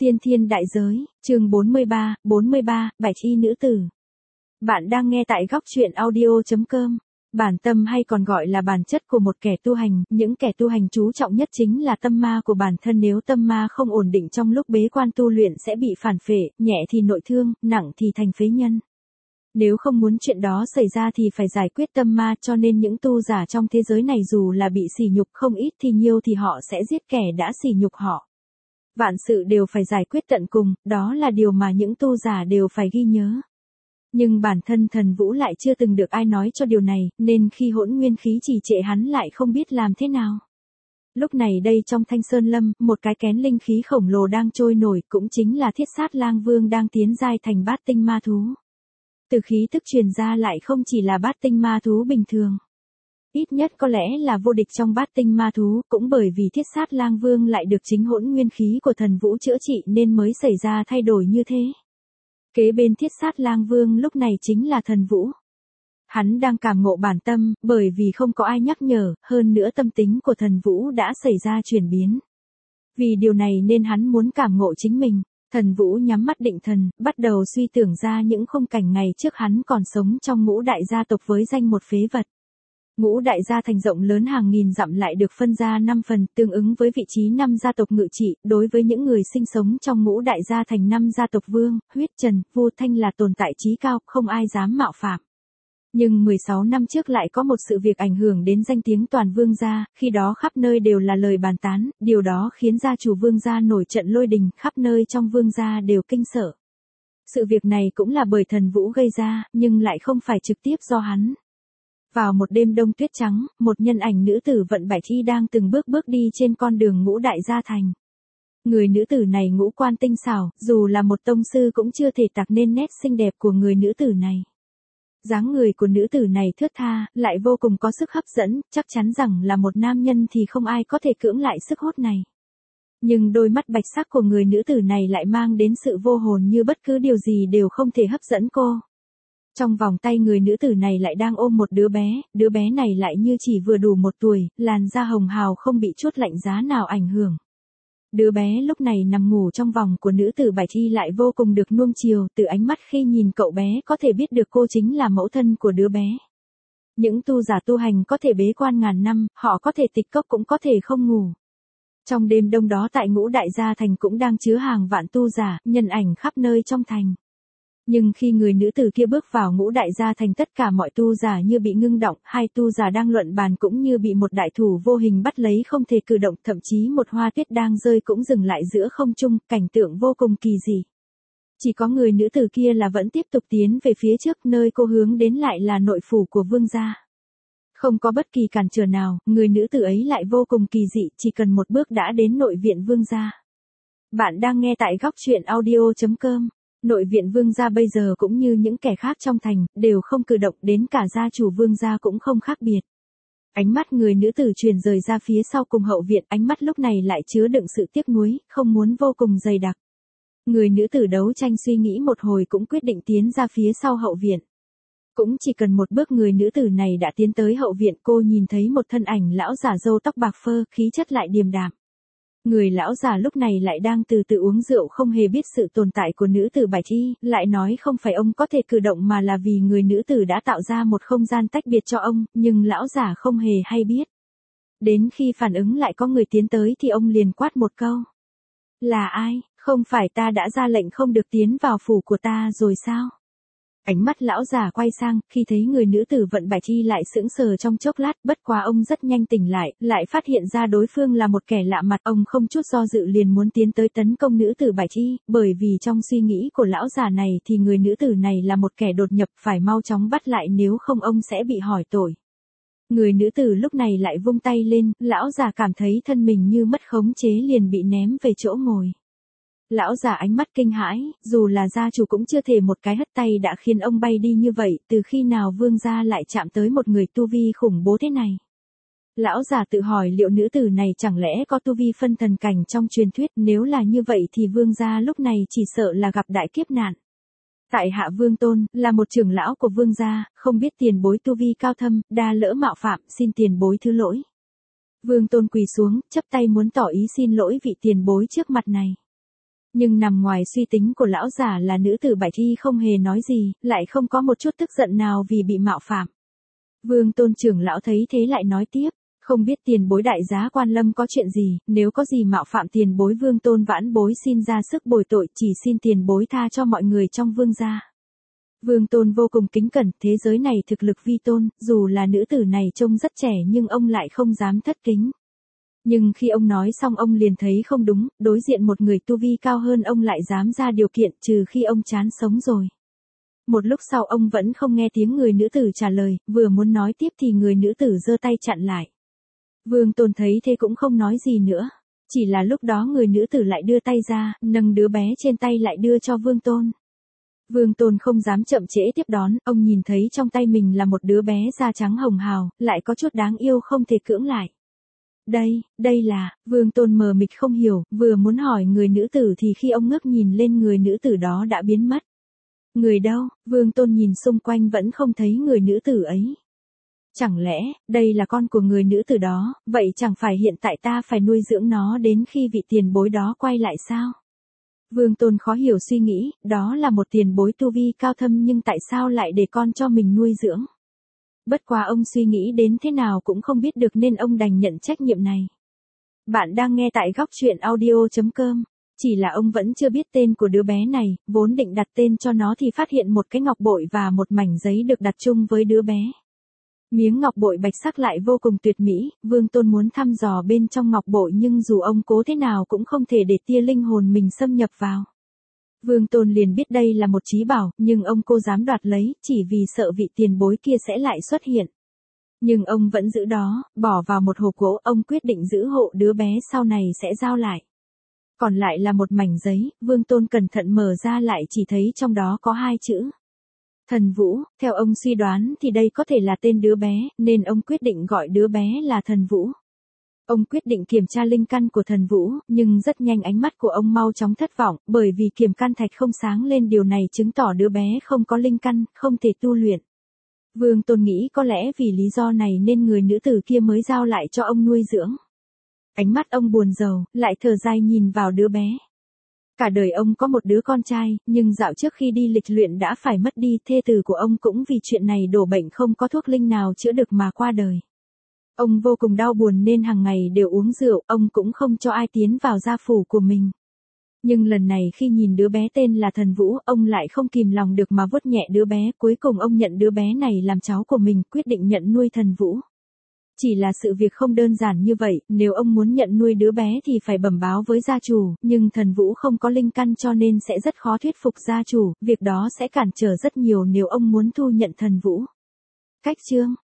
Tiên thiên đại giới, chương 43, Bạch y nữ tử. Bạn đang nghe tại góc truyện audio.com. Bản tâm hay còn gọi là bản chất của một kẻ tu hành, những kẻ tu hành chú trọng nhất chính là tâm ma của bản thân. Nếu tâm ma không ổn định trong lúc bế quan tu luyện sẽ bị phản phệ, nhẹ thì nội thương, nặng thì thành phế nhân. Nếu không muốn chuyện đó xảy ra thì phải giải quyết tâm ma, cho nên những tu giả trong thế giới này dù là bị sỉ nhục không ít thì nhiều thì họ sẽ giết kẻ đã sỉ nhục họ. Vạn sự đều phải giải quyết tận cùng, đó là điều mà những tu giả đều phải ghi nhớ. Nhưng bản thân Thần Vũ lại chưa từng được ai nói cho điều này, nên khi hỗn nguyên khí trì trệ hắn lại không biết làm thế nào. Lúc này đây trong Thanh Sơn Lâm, một cái kén linh khí khổng lồ đang trôi nổi, cũng chính là Thiết Sát Lang Vương đang tiến giai thành bát tinh ma thú. Từ khí tức truyền ra lại không chỉ là bát tinh ma thú bình thường. Ít nhất có lẽ là vô địch trong bát tinh ma thú, cũng bởi vì Thiết Sát Lang Vương lại được chính hỗn nguyên khí của Thần Vũ chữa trị nên mới xảy ra thay đổi như thế. Kế bên Thiết Sát Lang Vương lúc này chính là Thần Vũ. Hắn đang cảm ngộ bản tâm, bởi vì không có ai nhắc nhở, hơn nữa tâm tính của Thần Vũ đã xảy ra chuyển biến. Vì điều này nên hắn muốn cảm ngộ chính mình. Thần Vũ nhắm mắt định thần, bắt đầu suy tưởng ra những khung cảnh ngày trước hắn còn sống trong Ngũ Đại gia tộc với danh một phế vật. Ngũ Đại gia thành rộng lớn hàng nghìn dặm lại được phân ra 5 phần, tương ứng với vị trí 5 gia tộc ngự trị. Đối với những người sinh sống trong Ngũ Đại gia thành 5 gia tộc Vương, Huyết, Trần, Vu, Thanh là tồn tại chí cao, không ai dám mạo phạm. Nhưng 16 năm trước lại có một sự việc ảnh hưởng đến danh tiếng toàn Vương gia, khi đó khắp nơi đều là lời bàn tán, điều đó khiến gia chủ Vương gia nổi trận lôi đình, khắp nơi trong Vương gia đều kinh sợ. Sự việc này cũng là bởi Thần Vũ gây ra, nhưng lại không phải trực tiếp do hắn. Vào một đêm đông tuyết trắng, một nhân ảnh nữ tử vận bạch y đang từng bước đi trên con đường Ngũ Đại gia thành. Người nữ tử này ngũ quan tinh xảo, dù là một tông sư cũng chưa thể tạc nên nét xinh đẹp của người nữ tử này. Dáng người của nữ tử này thướt tha, lại vô cùng có sức hấp dẫn, chắc chắn rằng là một nam nhân thì không ai có thể cưỡng lại sức hút này. Nhưng đôi mắt bạch sắc của người nữ tử này lại mang đến sự vô hồn, như bất cứ điều gì đều không thể hấp dẫn cô. Trong vòng tay người nữ tử này lại đang ôm một đứa bé này lại như chỉ vừa đủ 1 tuổi, làn da hồng hào không bị chút lạnh giá nào ảnh hưởng. Đứa bé lúc này nằm ngủ trong vòng của nữ tử bạch y lại vô cùng được nuông chiều, từ ánh mắt khi nhìn cậu bé có thể biết được cô chính là mẫu thân của đứa bé. Những tu giả tu hành có thể bế quan ngàn năm, họ có thể tịch cốc cũng có thể không ngủ. Trong đêm đông đó tại Ngũ Đại gia thành cũng đang chứa hàng vạn tu giả, nhân ảnh khắp nơi trong thành. Nhưng khi người nữ tử kia bước vào Ngũ Đại gia thành, tất cả mọi tu giả như bị ngưng động, hai tu giả đang luận bàn cũng như bị một đại thủ vô hình bắt lấy không thể cử động, thậm chí một hoa tuyết đang rơi cũng dừng lại giữa không trung, cảnh tượng vô cùng kỳ dị. Chỉ có người nữ tử kia là vẫn tiếp tục tiến về phía trước, nơi cô hướng đến lại là nội phủ của Vương gia. Không có bất kỳ cản trở nào, người nữ tử ấy lại vô cùng kỳ dị, chỉ cần một bước đã đến nội viện Vương gia. Bạn đang nghe tại góc truyện audio.com. Nội viện Vương gia bây giờ cũng như những kẻ khác trong thành, đều không cử động, đến cả gia chủ Vương gia cũng không khác biệt. Ánh mắt người nữ tử truyền rời ra phía sau cùng hậu viện, ánh mắt lúc này lại chứa đựng sự tiếc nuối, không muốn vô cùng dày đặc. Người nữ tử đấu tranh suy nghĩ một hồi cũng quyết định tiến ra phía sau hậu viện. Cũng chỉ cần một bước người nữ tử này đã tiến tới hậu viện, cô nhìn thấy một thân ảnh lão giả râu tóc bạc phơ, khí chất lại điềm đạm. Người lão già lúc này lại đang từ từ uống rượu, không hề biết sự tồn tại của nữ tử bạch y, lại nói không phải ông có thể cử động mà là vì người nữ tử đã tạo ra một không gian tách biệt cho ông, nhưng lão già không hề hay biết. Đến khi phản ứng lại có người tiến tới thì ông liền quát một câu. Là ai, không phải ta đã ra lệnh không được tiến vào phủ của ta rồi sao? Ánh mắt lão già quay sang, khi thấy người nữ tử vận bạch y lại sững sờ trong chốc lát, bất quá ông rất nhanh tỉnh lại phát hiện ra đối phương là một kẻ lạ mặt, ông không chút do dự liền muốn tiến tới tấn công nữ tử bạch y, bởi vì trong suy nghĩ của lão già này thì người nữ tử này là một kẻ đột nhập, phải mau chóng bắt lại nếu không ông sẽ bị hỏi tội. Người nữ tử lúc này lại vung tay lên, lão già cảm thấy thân mình như mất khống chế liền bị ném về chỗ ngồi. Lão già ánh mắt kinh hãi, dù là gia chủ cũng chưa thể một cái hất tay đã khiến ông bay đi như vậy, từ khi nào Vương gia lại chạm tới một người tu vi khủng bố thế này. Lão già tự hỏi liệu nữ tử này chẳng lẽ có tu vi phân thần cảnh trong truyền thuyết, nếu là như vậy thì Vương gia lúc này chỉ sợ là gặp đại kiếp nạn. Tại hạ Vương Tôn, là một trưởng lão của Vương gia, không biết tiền bối tu vi cao thâm, đa lỡ mạo phạm, xin tiền bối thứ lỗi. Vương Tôn quỳ xuống, chắp tay muốn tỏ ý xin lỗi vị tiền bối trước mặt này. Nhưng nằm ngoài suy tính của lão giả là nữ tử Bạch Y không hề nói gì, lại không có một chút tức giận nào vì bị mạo phạm. Vương Tôn trưởng lão thấy thế lại nói tiếp, không biết tiền bối đại giá quan lâm có chuyện gì, nếu có gì mạo phạm tiền bối Vương Tôn vãn bối xin ra sức bồi tội, chỉ xin tiền bối tha cho mọi người trong vương gia. Vương Tôn vô cùng kính cẩn, thế giới này thực lực vi tôn, dù là nữ tử này trông rất trẻ nhưng ông lại không dám thất kính. Nhưng khi ông nói xong ông liền thấy không đúng, đối diện một người tu vi cao hơn ông lại dám ra điều kiện, trừ khi ông chán sống rồi. Một lúc sau ông vẫn không nghe tiếng người nữ tử trả lời, vừa muốn nói tiếp thì người nữ tử giơ tay chặn lại. Vương Tôn thấy thế cũng không nói gì nữa. Chỉ là lúc đó người nữ tử lại đưa tay ra, nâng đứa bé trên tay lại đưa cho Vương Tôn. Vương Tôn không dám chậm trễ tiếp đón, ông nhìn thấy trong tay mình là một đứa bé da trắng hồng hào, lại có chút đáng yêu không thể cưỡng lại. Đây là, Vương Tôn mờ mịt không hiểu, vừa muốn hỏi người nữ tử thì khi ông ngước nhìn lên người nữ tử đó đã biến mất. Người đâu? Vương Tôn nhìn xung quanh vẫn không thấy người nữ tử ấy. Chẳng lẽ, đây là con của người nữ tử đó, vậy chẳng phải hiện tại ta phải nuôi dưỡng nó đến khi vị tiền bối đó quay lại sao? Vương Tôn khó hiểu suy nghĩ, đó là một tiền bối tu vi cao thâm nhưng tại sao lại để con cho mình nuôi dưỡng? Bất quá ông suy nghĩ đến thế nào cũng không biết được nên ông đành nhận trách nhiệm này. Bạn đang nghe tại góc truyện audio.com. Chỉ là ông vẫn chưa biết tên của đứa bé này, vốn định đặt tên cho nó thì phát hiện một cái ngọc bội và một mảnh giấy được đặt chung với đứa bé. Miếng ngọc bội bạch sắc lại vô cùng tuyệt mỹ, Vương Tôn muốn thăm dò bên trong ngọc bội nhưng dù ông cố thế nào cũng không thể để tia linh hồn mình xâm nhập vào. Vương Tôn liền biết đây là một trí bảo, nhưng ông cô dám đoạt lấy, chỉ vì sợ vị tiền bối kia sẽ lại xuất hiện. Nhưng ông vẫn giữ đó, bỏ vào một hộp gỗ, ông quyết định giữ hộ đứa bé sau này sẽ giao lại. Còn lại là một mảnh giấy, Vương Tôn cẩn thận mở ra lại chỉ thấy trong đó có 2 chữ. Thần Vũ, theo ông suy đoán thì đây có thể là tên đứa bé, nên ông quyết định gọi đứa bé là Thần Vũ. Ông quyết định kiểm tra linh căn của Thần Vũ, nhưng rất nhanh ánh mắt của ông mau chóng thất vọng, bởi vì kiểm căn thạch không sáng lên, điều này chứng tỏ đứa bé không có linh căn, không thể tu luyện. Vương Tôn nghĩ có lẽ vì lý do này nên người nữ tử kia mới giao lại cho ông nuôi dưỡng. Ánh mắt ông buồn rầu, lại thở dài nhìn vào đứa bé. Cả đời ông có một đứa con trai, nhưng dạo trước khi đi lịch luyện đã phải mất đi, thê tử của ông cũng vì chuyện này đổ bệnh không có thuốc linh nào chữa được mà qua đời. Ông vô cùng đau buồn nên hàng ngày đều uống rượu, ông cũng không cho ai tiến vào gia phủ của mình. Nhưng lần này khi nhìn đứa bé tên là Thần Vũ, ông lại không kìm lòng được mà vuốt nhẹ đứa bé, cuối cùng ông nhận đứa bé này làm cháu của mình, quyết định nhận nuôi Thần Vũ. Chỉ là sự việc không đơn giản như vậy, nếu ông muốn nhận nuôi đứa bé thì phải bẩm báo với gia chủ, nhưng Thần Vũ không có linh căn cho nên sẽ rất khó thuyết phục gia chủ, việc đó sẽ cản trở rất nhiều nếu ông muốn thu nhận Thần Vũ. Cách chương